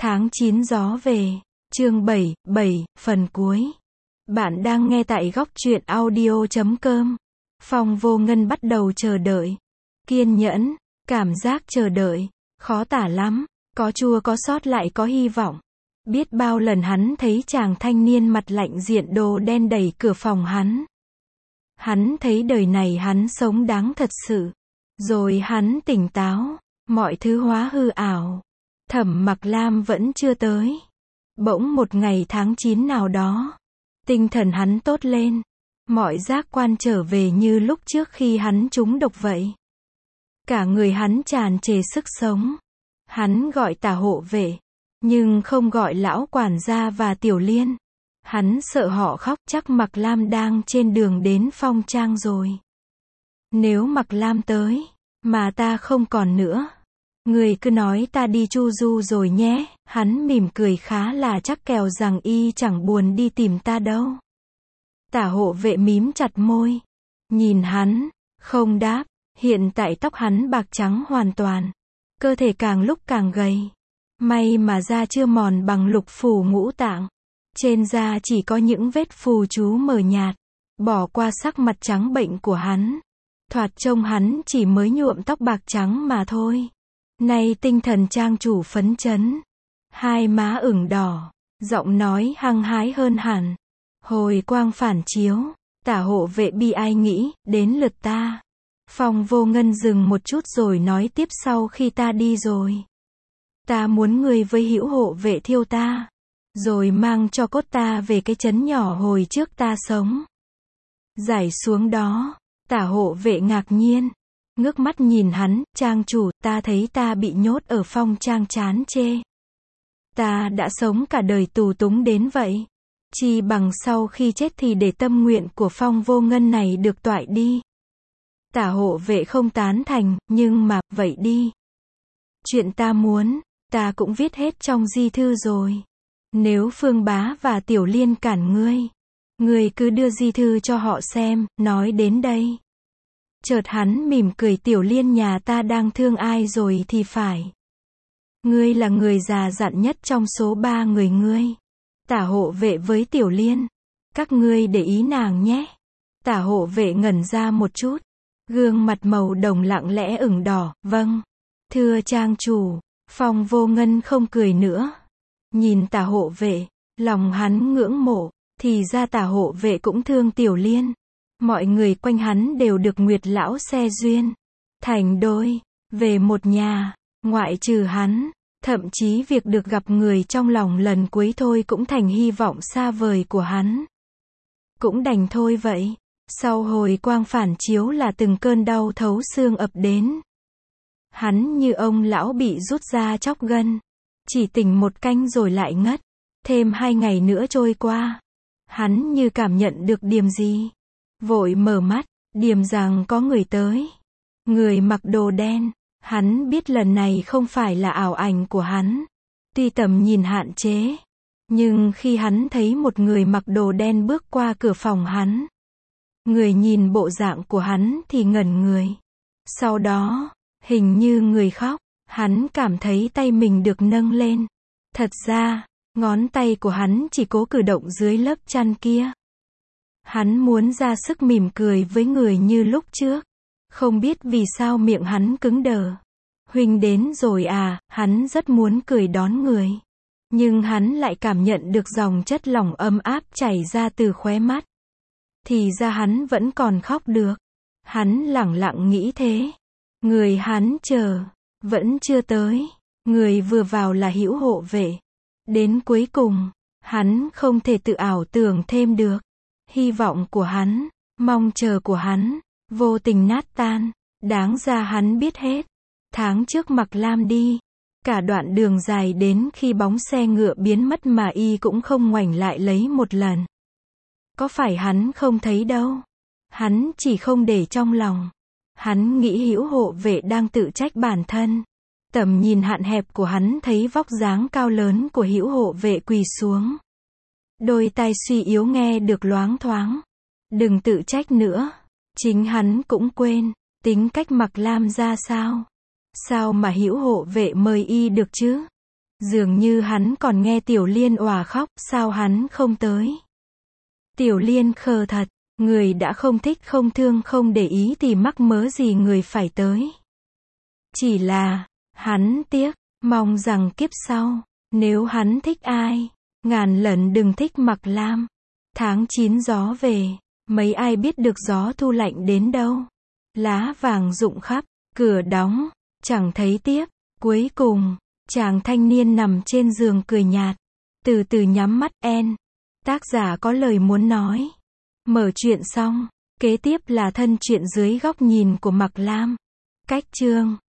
Tháng 9 gió về. Chương 7, phần cuối. Bạn đang nghe tại góc truyện audio.com. Phong Vô Ngân bắt đầu chờ đợi. Kiên nhẫn, cảm giác chờ đợi, khó tả lắm, có chua có xót lại có hy vọng. Biết bao lần hắn thấy chàng thanh niên mặt lạnh diện đồ đen đẩy cửa phòng hắn. Hắn thấy đời này hắn sống đáng thật sự. Rồi hắn tỉnh táo, mọi thứ hóa hư ảo. Thẩm Mặc Lam vẫn chưa tới. Bỗng một ngày tháng 9 nào đó, tinh thần hắn tốt lên. Mọi giác quan trở về như lúc trước khi hắn trúng độc vậy. Cả người hắn tràn trề sức sống. Hắn gọi Tả hộ vệ, nhưng không gọi lão quản gia và Tiểu Liên. Hắn sợ họ khóc, chắc Mặc Lam đang trên đường đến Phong Trang rồi. Nếu Mặc Lam tới, mà ta không còn nữa, người cứ nói ta đi chu du rồi nhé. Hắn mỉm cười khá là chắc kèo rằng y chẳng buồn đi tìm ta đâu. Tả hộ vệ mím chặt môi, nhìn hắn, không đáp. Hiện tại tóc hắn bạc trắng hoàn toàn, cơ thể càng lúc càng gầy. May mà da chưa mòn bằng lục phủ ngũ tạng. Trên da chỉ có những vết phù chú mờ nhạt. Bỏ qua sắc mặt trắng bệnh của hắn, thoạt trông hắn chỉ mới nhuộm tóc bạc trắng mà thôi. Nay tinh thần trang chủ phấn chấn, hai má ửng đỏ, giọng nói hăng hái hơn hẳn. Hồi quang phản chiếu, Tả hộ vệ bi ai nghĩ, đến lượt ta. Phong Vô Ngân dừng một chút rồi nói tiếp, sau khi ta đi rồi, ta muốn người với Hữu hộ vệ thiêu ta, rồi mang cho cốt ta về cái trấn nhỏ hồi trước ta sống. Giải xuống đó, Tả hộ vệ ngạc nhiên, ngước mắt nhìn hắn, trang chủ, ta thấy ta bị nhốt ở Phong Trang chán chê. Ta đã sống cả đời tù túng đến vậy. Chi bằng sau khi chết thì để tâm nguyện của Phong Vô Ngân này được toại đi. Tả hộ vệ không tán thành, nhưng mà, vậy đi. Chuyện ta muốn, ta cũng viết hết trong di thư rồi. Nếu Phương Bá và Tiểu Liên cản ngươi cứ đưa di thư cho họ xem. Nói đến đây, chợt hắn mỉm cười, Tiểu Liên nhà ta đang thương ai rồi thì phải. Ngươi là người già dặn nhất trong số 3 người ngươi. Tả hộ vệ với Tiểu Liên, các ngươi để ý nàng nhé. Tả hộ vệ ngẩn ra một chút, gương mặt màu đồng lặng lẽ ửng đỏ. Vâng, thưa trang chủ. Phong Vô Ngân không cười nữa, nhìn Tả hộ vệ, lòng hắn ngưỡng mộ. Thì ra Tả hộ vệ cũng thương Tiểu Liên. Mọi người quanh hắn đều được Nguyệt lão xe duyên, thành đôi, về một nhà, ngoại trừ hắn. Thậm chí việc được gặp người trong lòng lần cuối thôi cũng thành hy vọng xa vời của hắn. Cũng đành thôi vậy. Sau hồi quang phản chiếu là từng cơn đau thấu xương ập đến. Hắn như ông lão bị rút ra chóc gân, chỉ tỉnh một canh rồi lại ngất. Thêm 2 ngày nữa trôi qua, hắn như cảm nhận được điểm gì, vội mở mắt, điềm rằng có người tới. Người mặc đồ đen. Hắn biết lần này không phải là ảo ảnh của hắn. Tuy tầm nhìn hạn chế, nhưng khi hắn thấy một người mặc đồ đen bước qua cửa phòng hắn, người nhìn bộ dạng của hắn thì ngẩn người. Sau đó, hình như người khóc, hắn cảm thấy tay mình được nâng lên. Thật ra, ngón tay của hắn chỉ cố cử động dưới lớp chăn kia. Hắn muốn ra sức mỉm cười với người như lúc trước. Không biết vì sao miệng hắn cứng đờ. Huynh đến rồi à, hắn rất muốn cười đón người. Nhưng hắn lại cảm nhận được dòng chất lỏng ấm áp chảy ra từ khóe mắt. Thì ra hắn vẫn còn khóc được. Hắn lẳng lặng nghĩ thế. Người hắn chờ, vẫn chưa tới. Người vừa vào là Hữu hộ vệ. Đến cuối cùng, hắn không thể tự ảo tưởng thêm được. Hy vọng của hắn, mong chờ của hắn, vô tình nát tan. Đáng ra hắn biết hết. Tháng trước Mặc Lam đi, cả đoạn đường dài đến khi bóng xe ngựa biến mất mà y cũng không ngoảnh lại lấy một lần. Có phải hắn không thấy đâu. Hắn chỉ không để trong lòng. Hắn nghĩ Hữu hộ vệ đang tự trách bản thân. Tầm nhìn hạn hẹp của hắn thấy vóc dáng cao lớn của Hữu hộ vệ quỳ xuống. Đôi tai suy yếu nghe được loáng thoáng. Đừng tự trách nữa. Chính hắn cũng quên, tính cách Mặc Lam ra sao. Sao mà Hữu hộ vệ mời y được chứ? Dường như hắn còn nghe Tiểu Liên òa khóc, sao hắn không tới? Tiểu Liên khờ thật, người đã không thích không thương không để ý thì mắc mớ gì người phải tới. Chỉ là, hắn tiếc, mong rằng kiếp sau, nếu hắn thích ai, ngàn lần đừng thích Mặc Lam. Tháng 9 gió về, mấy ai biết được gió thu lạnh đến đâu. Lá vàng rụng khắp, cửa đóng, chẳng thấy tiếp. Cuối cùng, chàng thanh niên nằm trên giường cười nhạt, từ từ nhắm mắt en. Tác giả có lời muốn nói. Mở chuyện xong, kế tiếp là thân truyện dưới góc nhìn của Mặc Lam. Cách chương